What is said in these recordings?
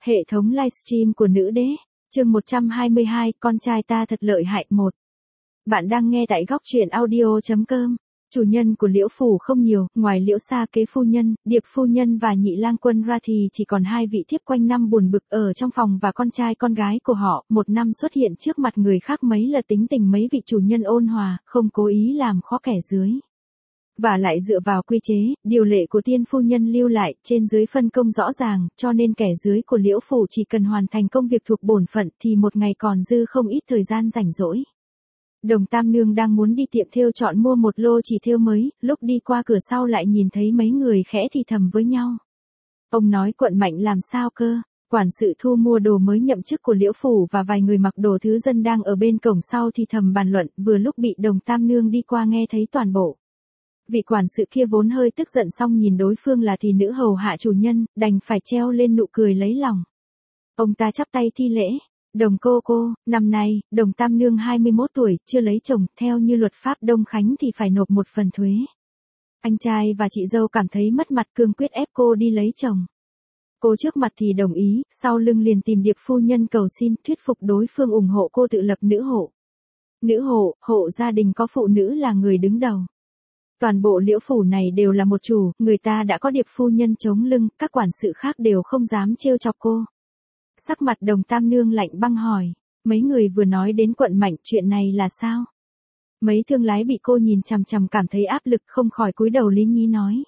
Hệ thống livestream của nữ đế, chương 122, con trai ta thật lợi hại 1. Bạn đang nghe tại góc truyện audio.com. Chủ nhân của Liễu Phủ không nhiều, ngoài Liễu Sa Kế phu nhân, Điệp phu nhân và Nhị lang quân ra thì chỉ còn hai vị thiếp quanh năm buồn bực ở trong phòng và con trai con gái của họ, một năm xuất hiện trước mặt người khác mấy là tính tình mấy vị chủ nhân ôn hòa, không cố ý làm khó kẻ dưới. Và lại dựa vào quy chế, điều lệ của tiên phu nhân lưu lại, trên dưới phân công rõ ràng, cho nên kẻ dưới của Liễu Phủ chỉ cần hoàn thành công việc thuộc bổn phận thì một ngày còn dư không ít thời gian rảnh rỗi. Đồng Tam Nương đang muốn đi tiệm thêu chọn mua một lô chỉ thêu mới, lúc đi qua cửa sau lại nhìn thấy mấy người khẽ thì thầm với nhau. Ông nói Quận Mạnh làm sao cơ? Quản sự thu mua đồ mới nhậm chức của Liễu Phủ và vài người mặc đồ thứ dân đang ở bên cổng sau thì thầm bàn luận, vừa lúc bị Đồng Tam Nương đi qua nghe thấy toàn bộ. Vị quản sự kia vốn hơi tức giận xong nhìn đối phương là thị nữ hầu hạ chủ nhân, đành phải treo lên nụ cười lấy lòng. Ông ta chắp tay thi lễ. Đồng cô, năm nay, Đồng Tam Nương 21 tuổi, chưa lấy chồng, theo như luật pháp Đông Khánh thì phải nộp một phần thuế. Anh trai và chị dâu cảm thấy mất mặt cương quyết ép cô đi lấy chồng. Cô trước mặt thì đồng ý, sau lưng liền tìm Điệp phu nhân cầu xin thuyết phục đối phương ủng hộ cô tự lập nữ hộ. Nữ hộ, hộ gia đình có phụ nữ là người đứng đầu. Toàn bộ Liễu Phủ này đều là một chủ, người ta đã có Điệp phu nhân chống lưng, các quản sự khác đều không dám trêu chọc cô. Sắc mặt Đồng Tam Nương lạnh băng hỏi, mấy người vừa nói đến Quận Mạnh, chuyện này là sao? Mấy thương lái bị cô nhìn chằm chằm cảm thấy áp lực không khỏi cúi đầu lý nhí nói.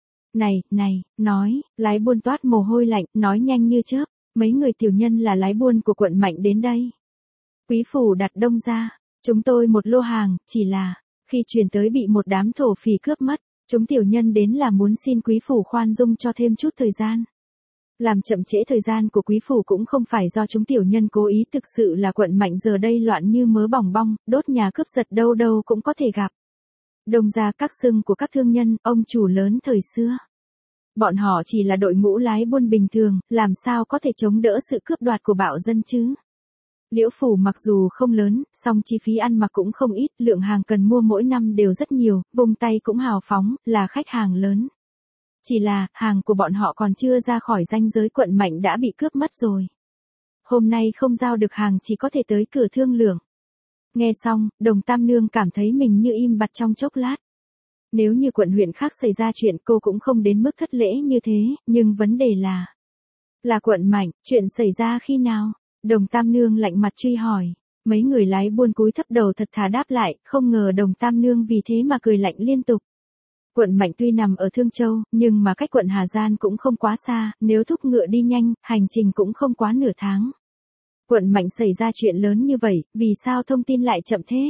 Này, nói, lái buôn toát mồ hôi lạnh, nói nhanh như chớp, mấy người tiểu nhân là lái buôn của Quận Mạnh đến đây. Quý phủ đặt đông ra, chúng tôi một lô hàng, chỉ là, khi chuyển tới bị một đám thổ phỉ cướp mất, chúng tiểu nhân đến là muốn xin quý phủ khoan dung cho thêm chút thời gian. Làm chậm trễ thời gian của quý phủ cũng không phải do chúng tiểu nhân cố ý, thực sự là Quận Mạnh giờ đây loạn như mớ bòng bong, đốt nhà cướp giật đâu đâu cũng có thể gặp. Đồng ra các xưng của các thương nhân, ông chủ lớn thời xưa. Bọn họ chỉ là đội ngũ lái buôn bình thường, làm sao có thể chống đỡ sự cướp đoạt của bạo dân chứ? Liễu Phủ mặc dù không lớn, song chi phí ăn mặc cũng không ít, lượng hàng cần mua mỗi năm đều rất nhiều, vùng tay cũng hào phóng, là khách hàng lớn. Chỉ là, hàng của bọn họ còn chưa ra khỏi ranh giới Quận Mạnh đã bị cướp mất rồi. Hôm nay không giao được hàng chỉ có thể tới cửa thương lượng. Nghe xong, Đồng Tam Nương cảm thấy mình như im bặt trong chốc lát. Nếu như quận huyện khác xảy ra chuyện cô cũng không đến mức thất lễ như thế, nhưng vấn đề là Quận Mạnh, chuyện xảy ra khi nào? Đồng Tam Nương lạnh mặt truy hỏi. Mấy người lái buôn cúi thấp đầu thật thà đáp lại, không ngờ Đồng Tam Nương vì thế mà cười lạnh liên tục. Quận Mạnh tuy nằm ở Thương Châu, nhưng mà cách quận Hà Giang cũng không quá xa, nếu thúc ngựa đi nhanh, hành trình cũng không quá nửa tháng. Quận Mạnh xảy ra chuyện lớn như vậy, vì sao thông tin lại chậm thế?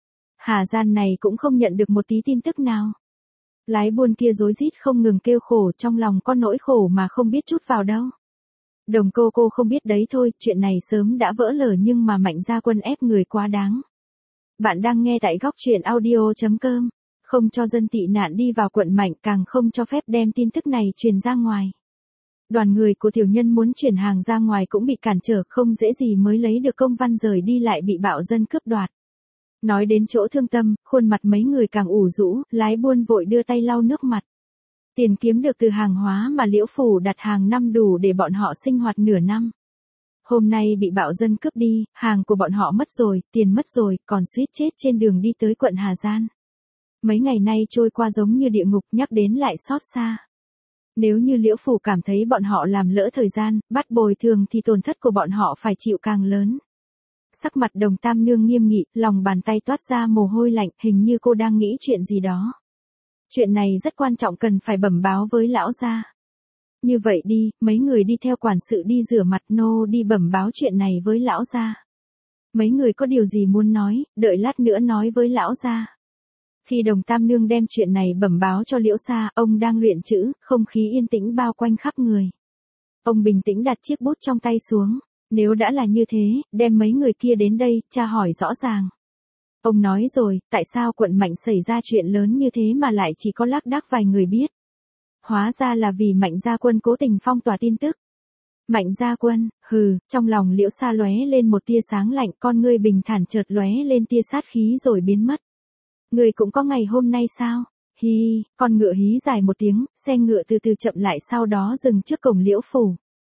Hà Giang này cũng không nhận được một tí tin tức nào. Lái buôn kia rối rít không ngừng kêu khổ, trong lòng có nỗi khổ mà không biết chút vào đâu. Đồng cô không biết đấy thôi, chuyện này sớm đã vỡ lở nhưng mà Mạnh gia quân ép người quá đáng. Bạn đang nghe tại góc truyện audio.com. Không cho dân tị nạn đi vào Quận Mạnh, càng không cho phép đem tin tức này truyền ra ngoài. Đoàn người của tiểu nhân muốn chuyển hàng ra ngoài cũng bị cản trở, không dễ gì mới lấy được công văn rời đi lại bị bạo dân cướp đoạt. Nói đến chỗ thương tâm, khuôn mặt mấy người càng ủ rũ, lái buôn vội đưa tay lau nước mặt. Tiền kiếm được từ hàng hóa mà Liễu Phủ đặt hàng năm đủ để bọn họ sinh hoạt nửa năm. Hôm nay bị bạo dân cướp đi, hàng của bọn họ mất rồi, tiền mất rồi, còn suýt chết trên đường đi tới quận Hà Giang. Mấy ngày nay trôi qua giống như địa ngục, nhắc đến lại xót xa. Nếu như Liễu Phủ cảm thấy bọn họ làm lỡ thời gian, bắt bồi thường thì tổn thất của bọn họ phải chịu càng lớn. Sắc mặt Đồng Tam Nương nghiêm nghị, lòng bàn tay toát ra mồ hôi lạnh, hình như cô đang nghĩ chuyện gì đó. Chuyện này rất quan trọng, cần phải bẩm báo với lão gia. Như vậy đi, mấy người đi theo quản sự đi rửa mặt, nô đi bẩm báo chuyện này với lão gia. Mấy người có điều gì muốn nói, đợi lát nữa nói với lão gia. Khi Đồng Tam Nương đem chuyện này bẩm báo cho Liễu Sa, ông đang luyện chữ, không khí yên tĩnh bao quanh khắp người. Ông bình tĩnh đặt chiếc bút trong tay xuống, nếu đã là như thế, đem mấy người kia đến đây, tra hỏi rõ ràng. Ông nói rồi, tại sao Quận Mạnh xảy ra chuyện lớn như thế mà lại chỉ có lác đác vài người biết. Hóa ra là vì Mạnh gia quân cố tình phong tỏa tin tức. Mạnh gia quân, trong lòng Liễu Sa lóe lên một tia sáng lạnh, con ngươi bình thản chợt lóe lên tia sát khí rồi biến mất. Người cũng có ngày hôm nay sao? Hi, con ngựa hí dài một tiếng, xe ngựa từ từ chậm lại sau đó dừng trước cổng Liễu Phủ.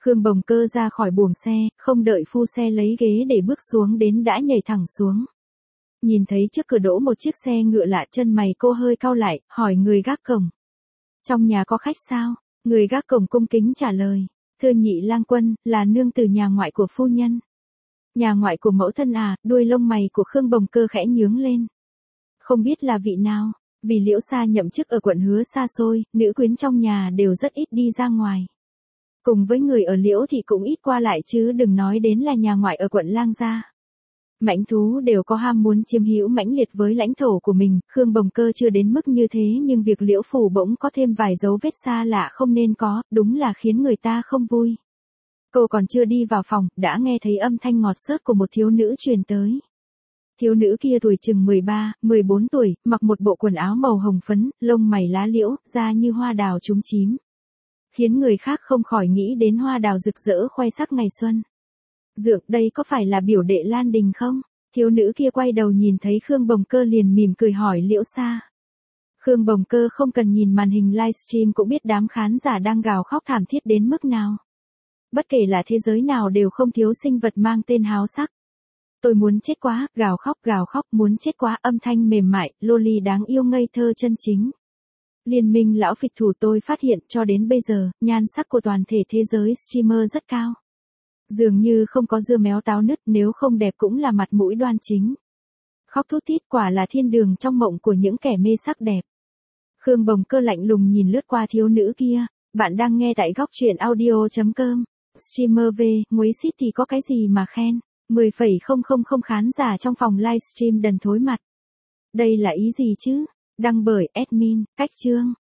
Khương Bồng Cơ ra khỏi buồng xe, không đợi phu xe lấy ghế để bước xuống đến đã nhảy thẳng xuống. Nhìn thấy trước cửa đỗ một chiếc xe ngựa lạ, chân mày cô hơi cau lại, hỏi người gác cổng. Trong nhà có khách sao? Người gác cổng cung kính trả lời. Thưa nhị lang quân, là nương tử nhà ngoại của phu nhân. Nhà ngoại của mẫu thân à? Đuôi lông mày của Khương Bồng Cơ khẽ nhướng lên. Không biết là vị nào, vì Liễu Sa nhậm chức ở quận Hứa xa xôi, nữ quyến trong nhà đều rất ít đi ra ngoài. Cùng với người ở Liễu thì cũng ít qua lại chứ đừng nói đến là nhà ngoại ở quận Lang Gia. Mãnh thú đều có ham muốn chiếm hữu mãnh liệt với lãnh thổ của mình, Khương Bồng Cơ chưa đến mức như thế nhưng việc Liễu phủ bỗng có thêm vài dấu vết xa lạ không nên có, đúng là khiến người ta không vui. Cô còn chưa đi vào phòng, đã nghe thấy âm thanh ngọt xớt của một thiếu nữ truyền tới. Thiếu nữ kia tuổi chừng 13, 14 tuổi, mặc một bộ quần áo màu hồng phấn, lông mày lá liễu, da như hoa đào chúm chím. Khiến người khác không khỏi nghĩ đến hoa đào rực rỡ khoe sắc ngày xuân. Dượng, đây có phải là biểu đệ Lan Đình không? Thiếu nữ kia quay đầu nhìn thấy Khương Bồng Cơ liền mỉm cười hỏi Liễu Sa. Khương Bồng Cơ không cần nhìn màn hình livestream cũng biết đám khán giả đang gào khóc thảm thiết đến mức nào. Bất kể là thế giới nào đều không thiếu sinh vật mang tên háo sắc. Tôi muốn chết quá, gào khóc, muốn chết quá, âm thanh mềm mại, loli đáng yêu ngây thơ chân chính. Liên minh lão phịch thủ tôi phát hiện cho đến bây giờ, nhan sắc của toàn thể thế giới streamer rất cao. Dường như không có dưa méo táo nứt, nếu không đẹp cũng là mặt mũi đoan chính. Khóc thút thít, quả là thiên đường trong mộng của những kẻ mê sắc đẹp. Khương Bồng Cơ lạnh lùng nhìn lướt qua thiếu nữ kia. Bạn đang nghe tại góc truyện audio.com. Streamer V, nguấy xít thì có cái gì mà khen. 10,000 khán giả trong phòng livestream đần thối mặt. Đây là ý gì chứ? Đăng bởi admin, Cách Chương.